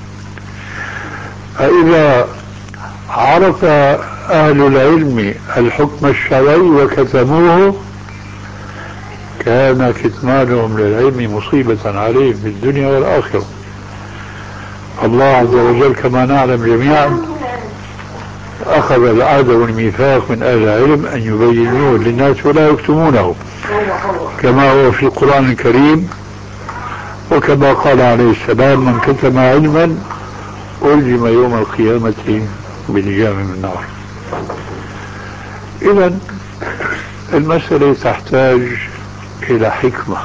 فإذا عرف أهل العلم الحكم الشرعي وكتموه كان كتمانهم للعلم مصيبة عليهم في الدنيا والآخرة. الله عز وجل كما نعلم جميعا أخذ العهد والميثاق من أهل العلم أن يبينوه للناس ولا يكتمونه، كما هو في القرآن الكريم، وكما قال عليه السلام: من كتم علما ألجم يوم القيامة بلجام من نار. إذا المسألة تحتاج إلى حكمة،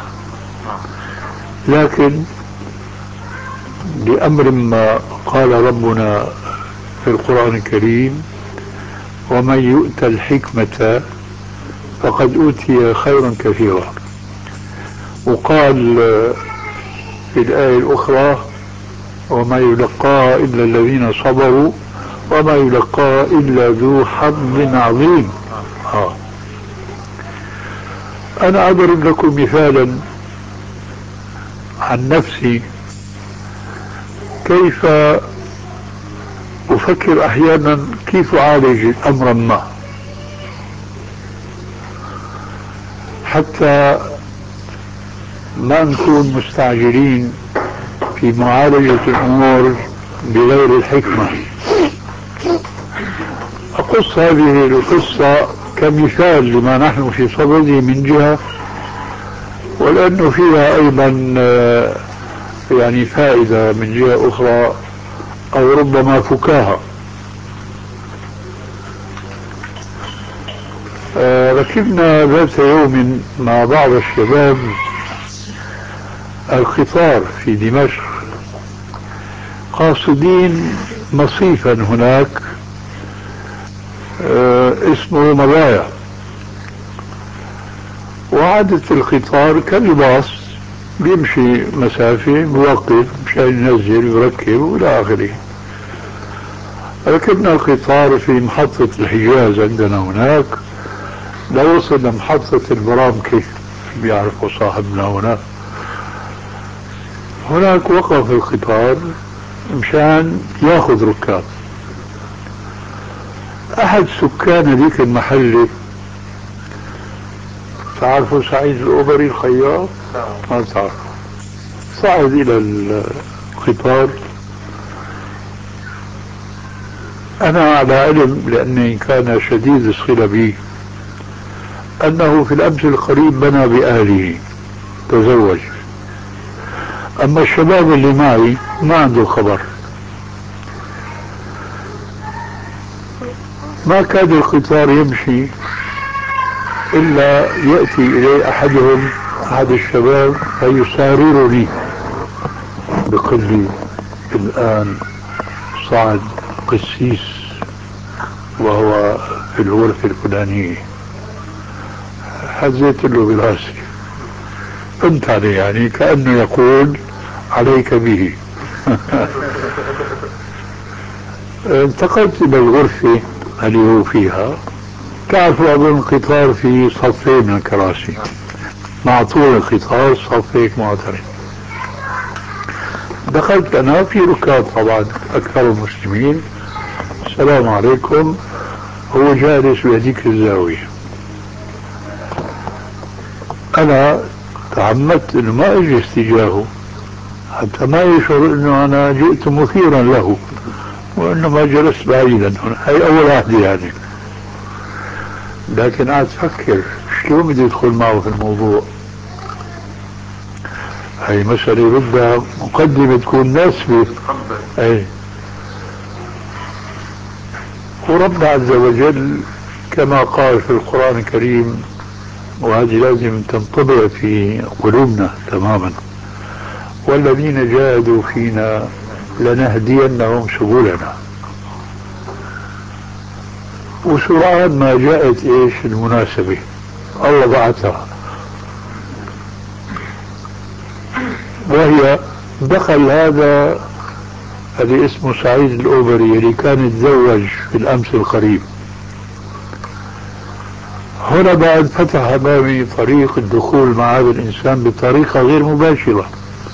لكن لأمر ما قال ربنا في القرآن الكريم: ومن يؤت الحكمة فقد أوتي خيرا كثيرا. وقال في الآية الأخرى: وما يلقاها إلا الذين صبروا وما يلقاها إلا ذو حظ عظيم. أنا أضرب لكم مثالا عن نفسي، كيف أفكر أحيانا كيف أعالج أمرا ما، حتى ما نكون مستعجلين في معالجة الأمور بغير الحكمة. أقص هذه القصة كمثال لما نحن في صدده من جهة، ولأنه فيها أيضا يعني فائدة من جهة أخرى أو ربما فكاهة. ركبنا ذات يوم مع بعض الشباب القطار في دمشق، قاصدين مصيفا هناك اسمه مضايا. وعادة القطار كالباص بيمشي مسافة بوقف مشان ينزل ويركب وإلى آخره. ركبنا القطار في محطة الحجاز عندنا هناك، لو وصلنا محطة البرامكي، بيعرفوا صاحبنا هناك وقف القطار مشان ياخذ ركاب. أحد سكان ذيك المحلة، تعرفوا سعيد الأوبري الخياط؟ ما تعرف. صعد إلى القطار. أنا على علم، لأني كان شديد الصلة بي، أنه في الأمس القريب بنى بأهله، تزوج. أما الشباب اللي معي ما عنده خبر. ما كاد القطار يمشي إلا يأتي إلي أحد الشباب فيساررني، بيقول لي: الآن صعد قسيس وهو في الغرفة الفلانية. هزيت له براسي، قمت عليه، يعني كأنه يقول: عليك به. انتقلت إلى الغرفة اللي هو فيها. تعرفوا أظن القطار في صفين من الكراسي، مع طول القطار صف هيك معترض. دخلت أنا، في ركاب طبعا أكثر المسلمين. السلام عليكم. هو جالس بهذيك الزاوية. أنا تعمدت إنه ما أجلس تجاهه حتى ما يشعر إنه أنا جئت مثيرا له، وإنما جلست بعيدا. هي أول واحدة يعني. لكن قاعد أفكر شلون بدي أدخل معه في الموضوع. هي مسألة بدها مقدمة تكون ناسبة. أي. وربنا عز وجل كما قال في القرآن الكريم، وهذه لازم تنطبع في قلوبنا تماما: والذين جاهدوا فينا لنهدينهم سبلنا. وسرعان ما جاءت ايش المناسبة، الله بعثها، وهي دخل هذا اللي اسمه سعيد الأوبري اللي كان يتزوج في الأمس القريب. هنا بعد فتح أمامي طريق الدخول مع هذا الإنسان بطريقة غير مباشرة.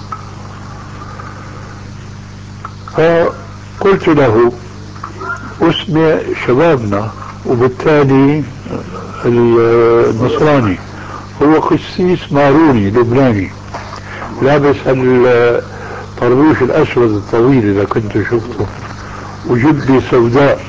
فقلت له: اسمع شبابنا، وبالتالي النصراني هو قسيس ماروني لبناني، لابس الطربوش الأسود الطويل إذا كنت شفته، وجبة سوداء.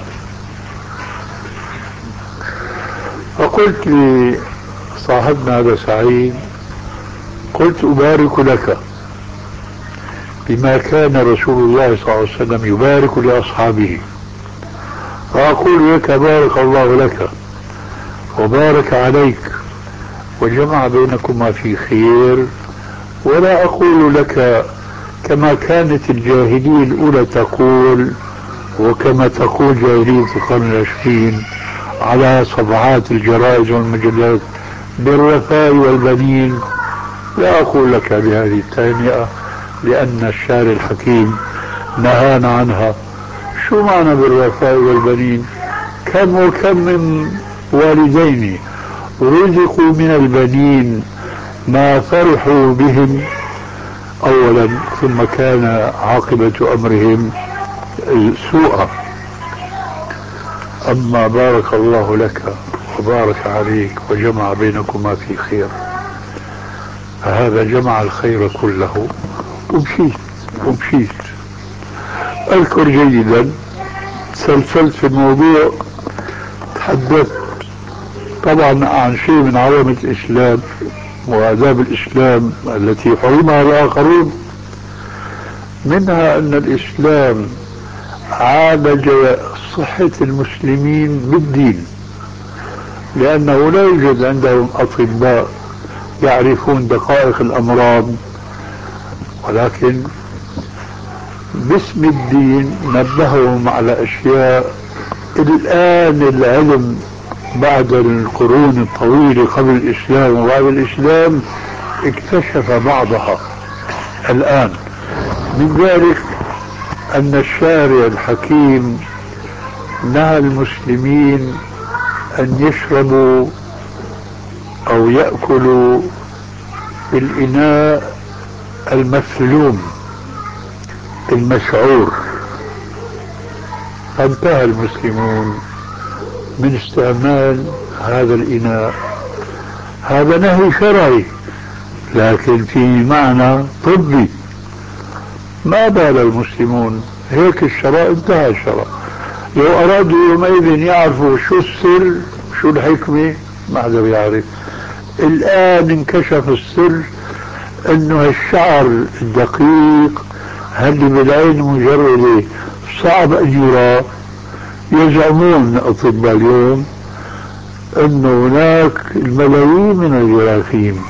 فقلت لصاحبنا هذا سعيد، قلت: أبارك لك بما كان رسول الله صلى الله عليه وسلم يبارك لأصحابه، وأقول لك: بارك الله لك وبارك عليك وجمع بينكما في خير. ولا أقول لك كما كانت الجاهلية الأولى تقول، وكما تقول جاهلية القرن العشرين على صفحات الجرائد والمجلات بالوفاء والبنين. لا أقول لك بهذه التهنئة لأن الشارع الحكيم نهانا عنها. شو معنى بالوفاء والبنين؟ كم وكم من والدين رزقوا من البنين ما فرحوا بهم أولا، ثم كان عاقبة أمرهم سوءا. أما بارك الله لك وبارك عليك وجمع بينكما في خير، فهذا جمع الخير كله. ومشيت أذكر جيدا تسلسلت في الموضوع، تحدثت طبعا عن شيء من عوامل الإسلام وآداب الإسلام التي حرمها الآخرون، منها أن الإسلام عالج صحة المسلمين بالدين، لأنه لا يوجد عندهم أطباء يعرفون دقائق الأمراض، ولكن باسم الدين نبههم على أشياء الآن العلم بعد القرون الطويلة قبل الإسلام وبعد الإسلام اكتشف بعضها الآن. من ذلك أن الشارع الحكيم نهى المسلمين أن يشربوا أو يأكلوا بالإناء المسلوم المسعور، فانتهى المسلمون من استعمال هذا الإناء. هذا نهي شرعي لكن في معنى طبي. ما بال المسلمون هيك الشرع انتهى الشرع. لو أرادوا يومئذ يعرفوا شو السر شو الحكمة ما حدا بيعرف. الآن انكشف السر انه الشعر الدقيق هل بالعين مجردة صعب ان يرى. يزعمون اطباء اليوم انه هناك الملايين من الجراثيم،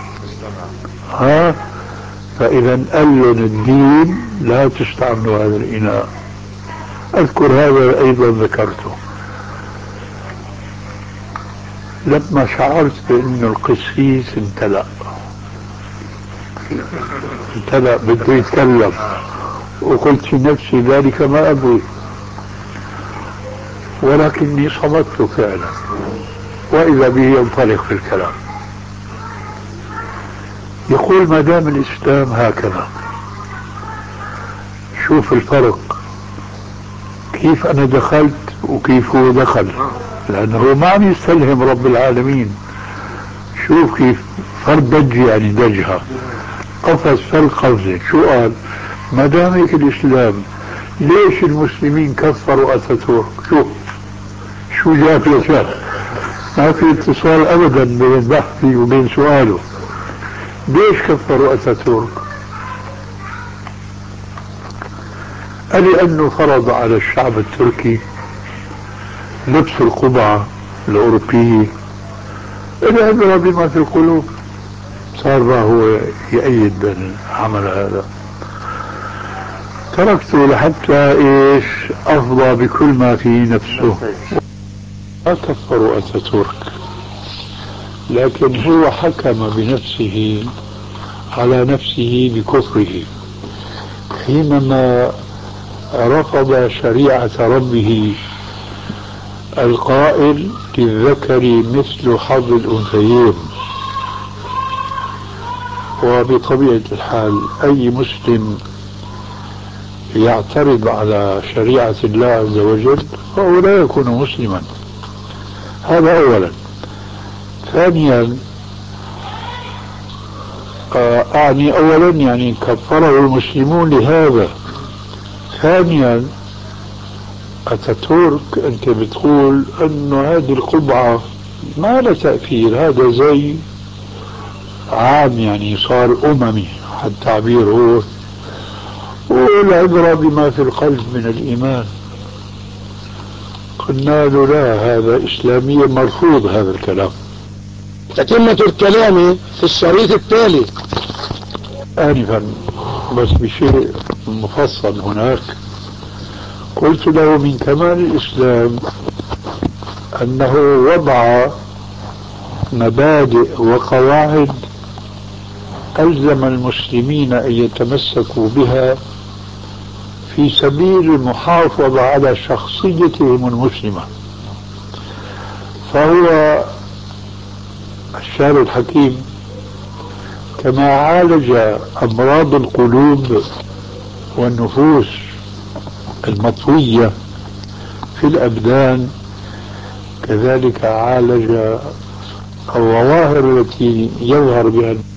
فاذا قال لهم الدين لا تستعملوا هذا الاناء. اذكر هذا ايضا ذكرته لما شعرت بانه القسيس امتلأ بده يتكلم، وقلت في نفسي ذلك ما أبغي، ولكني صمت فعلا، وإذا به ينطلق في الكلام. يقول ما دام الإسلام هكذا، شوف الفرق كيف أنا دخلت وكيف هو دخل، لأنه ما عم يستلهم رب العالمين. شوف كيف فرد دج يعني دجها قفز فالقفزة. شو قال؟ ما دام هيك الإسلام ليش المسلمين كفروا أتاتورك؟ شو جاب يسار؟ ما في اتصال أبدا بين بحثي وبين سؤاله. ليش كفروا أتاتورك؟ قال لأنه فرض على الشعب التركي لبس القبعة الأوروبية العبرة بما في القلوب. صار ما هو يأيد بالعمل هذا. تركته لحتى ايش افضى بكل ما في نفسه. ما كفروا اتاتورك، لكن هو حكم بنفسه على نفسه بكفره حينما رفض شريعة ربه القائل للذكر مثل حظ الأنثيين. وبطبيعة الحال أي مسلم يعترض على شريعة الله عز وجل فهو لا يكون مسلما. هذا أولا. ثانيا أعني أولا يعني كفره المسلمون لهذا. ثانيا أتاتورك أنت بتقول أنه هذه القبعة ما لها تأثير، هذا زي عام يعني صار أممي التعبير هو، والعبرة بما في القلب من الإيمان. قلنا له لا، هذا إسلاميا مرفوض هذا الكلام. تتمة الكلام في الشريط التالي. آنفا بس بشيء مفصل هناك، قلت له من كمال الإسلام أنه وضع مبادئ وقواعد ألزم المسلمين أن يتمسكوا بها في سبيل المحافظة على شخصيتهم المسلمة. فهو الشاعر الحكيم كما عالج أمراض القلوب والنفوس المطوية في الأبدان، كذلك عالج الظواهر التي يظهر بها